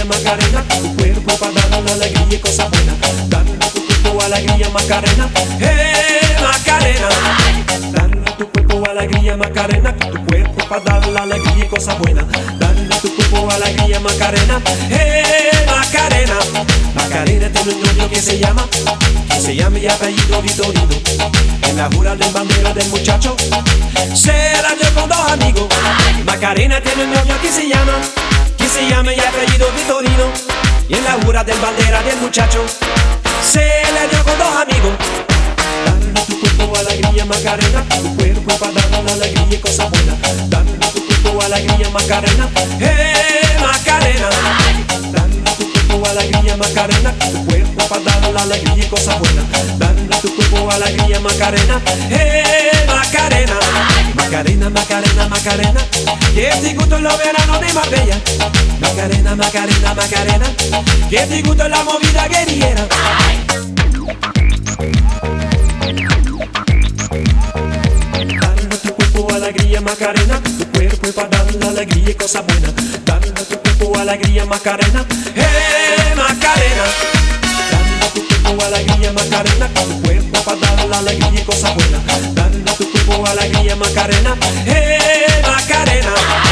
Macarena, tu cuerpo para dar la alegría y cosas buenas. Dale a tu cuerpo alegría Macarena, Macarena. Dale a tu cuerpo alegría Macarena, tu cuerpo para dar la alegría y cosas buenas. Dale a tu cuerpo alegría Macarena, Macarena. Macarena tiene un novio que se llama y apellido Vitorino. En la jura de bandera del muchacho se la dio con dos amigos. Macarena tiene un novio que se llama y apellido Vitorino. Y en la jura del bandera del muchacho se la dio con dos amigos. Dale a tu cuerpo alegría Macarena, tu cuerpo para dar la alegría y cosas buenas. Dale a tu cuerpo alegría Macarena, Macarena. Dale a tu cuerpo alegría Macarena, tu cuerpo para dar la alegría y cosas buenas. Dale a tu cuerpo alegría Macarena, Macarena. Macarena, Macarena, Macarena, que te gustó los veranos de Marbella. Macarena, Macarena, Macarena, que te gustó la movida guerrillera. Dale a tu cuerpo alegría Macarena, tu cuerpo para dar la alegría y cosas buenas. Dale a tu cuerpo alegría Macarena, Macarena. Dale a tu cuerpo alegría Macarena, tu cuerpo para dar la alegría y cosas buenas. Dale a tu cuerpo alegría Macarena, Macarena.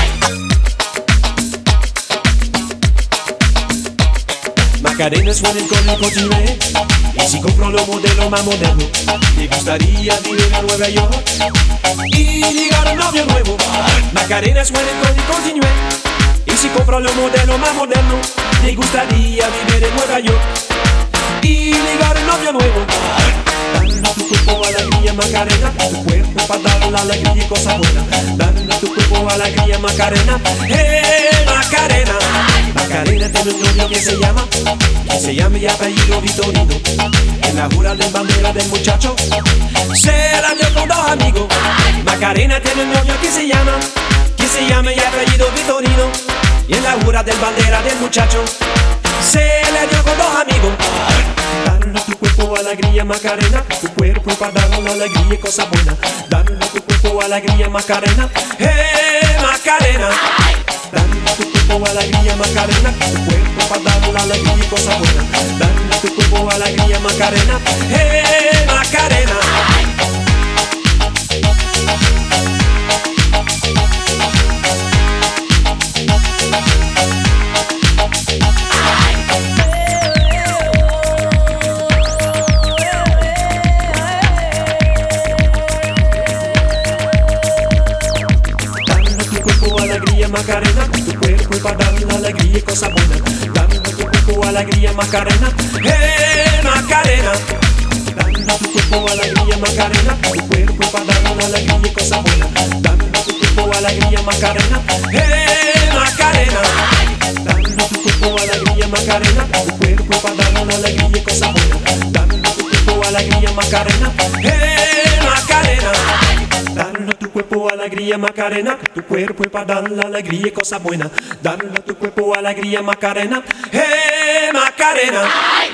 Macarena suena con el cochine. Y si compro los modelos más modernos, me gustaría vivir en Nueva York y ligar un novio nuevo. Macarena suena con el cochine. Y si compro los modelos más modernos, me gustaría vivir en Nueva York y ligar un novio nuevo. Dale a tu cuerpo alegría Macarena, tu cuerpo para dar la alegría y cosas buenas. Dale a tu cuerpo alegría Macarena, Macarena. Macarena tiene un novio que se llama y apellido Vitorino. En la jura de bandera del muchacho se la dio con dos amigos. Macarena tiene un novio que se llama y apellido Vitorino. Y en la jura del bandera del muchacho se le dio con dos amigos. Dale a tu cuerpo alegría Macarena, tu cuerpo para dar la alegría y cosas buenas. Dale a tu cuerpo alegría Macarena, Macarena. Dale a tu cuerpo alegría Macarena, tu cuerpo para dar la alegría y cosas buenas. Dale a tu cuerpo alegría Macarena, Macarena. Macarena, tu cuerpo para dar la alegría y cosas buenas. Dale a tu cuerpo alegría Macarena, Macarena. Dale a tu cuerpo alegría Macarena, tu cuerpo para dar la alegría y cosas buenas. Dale a tu cuerpo alegría Macarena, Macarena. Dale a tu cuerpo alegría Macarena, tu cuerpo para dar la alegría y cosas buenas. Dale a tu cuerpo alegría Macarena, Macarena. Dale a tu cuerpo alegría Macarena, tu cuerpo para dar la alegría y cosas buenas. Dale a tu cuerpo alegría Macarena, Macarena.